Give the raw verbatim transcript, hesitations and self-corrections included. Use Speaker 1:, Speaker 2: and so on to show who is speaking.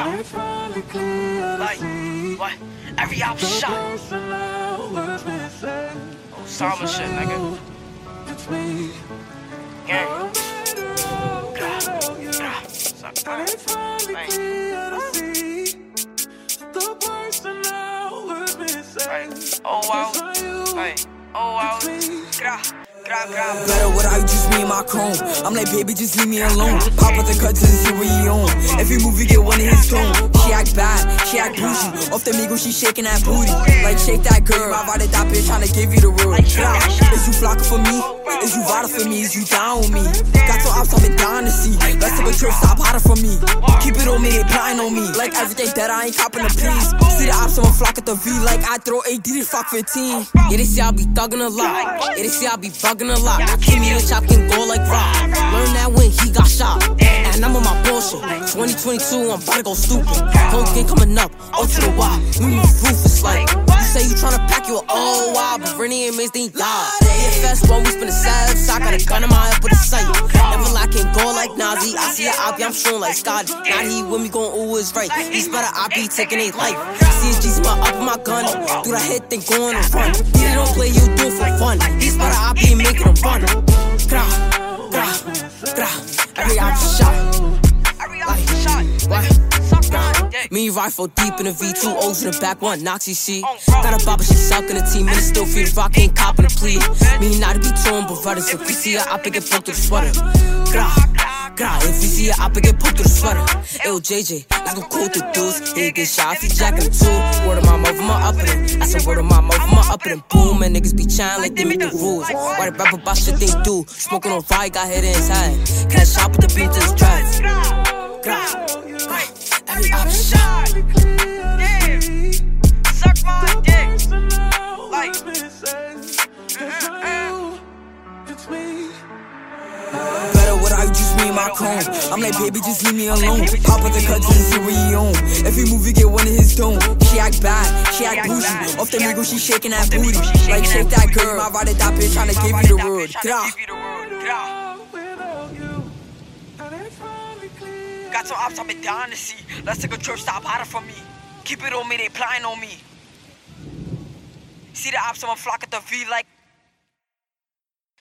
Speaker 1: Like, what? Every op shot. Osama shit, nigga. Gang. Grah, grah. Suck, man. Hey. Oh, wow. Hey. Oh, wow. Grah.
Speaker 2: Better without just me and my chrome. I'm like, baby, just leave me alone. Pop out the cut to see what he own. Every movie get one in his tone. She act bad, she act bougie. Off the Migo, she shaking that booty. Like, shake that girl. I ride that bitch, tryna give you the word. Is you flocking for me? Is you riding for me? Is you down with me? Got some ops, I've been dying to see. Let's take a trip, stop hiding from me. Keep it on me, they plotting on me. Like everything that I ain't copping the please. See the ops, I'ma flock at the V. Like I throw A D to flock fifteen. Yeah, they see I be thugging a lot. Yeah, they see I be bugging a lot. Keep me the chop can go like rock. Learn that when he got shot. And I'm on my bullshit. twenty twenty-two, I'm about to go stupid. Whole game coming up, oh to the Y. We move ruthless like. You say you tryna pack you an old wild, but Rennie and Mace, they ain't die. E F S one, we spin a salve, so I got a gun in my head with a sight. Never like can go like Nazi. I see a Oppie, I'm showing like Scotty. Now he with me going, ooh, it's right. He's better, I be taking a life. C S G's my up in my gun. Do the head thing going and run. He don't play, you do it for fun. He's better, I be making him run. Gra, gra, gra. Every option shot. Like, what? Me rifle deep in the V, two O's in the back, one Noxy C. Got a baba, she sucking the team, and it's still feed rock, ain't copping a plea. Me not to be torn, but brothers. If we see her, I pick it poked through the sweater. Gra, gra. If we see her, I pick it poked through the sweater. L J J, let's go cool the dudes. He get shot if he jacking the two. Word of my mouth, my up in. I said word of my mouth, my up in. Boom, and niggas be chatting like they make the rules. Why the rap about shit they do? Smoking on fire, got hit in his head. Cash out with the beat to his dreads. Gra, gra. Every option shot.
Speaker 1: Damn. Suck my dick. Like.
Speaker 2: Better without just me and my chrome. I'm like, baby, just leave me alone. Pop out the cut to see what he own. Every movie get one in his tone. She act bad, she act bougie. Off the Migo, she shaking that booty. Like, shake that girl. I ride that bitch, tryna give you the word.
Speaker 1: Got some ops, I've been dying to see. Let's take a trip, stop hiding from me. Keep it on me, they plotting on me. See the ops, I'ma flock at the V like.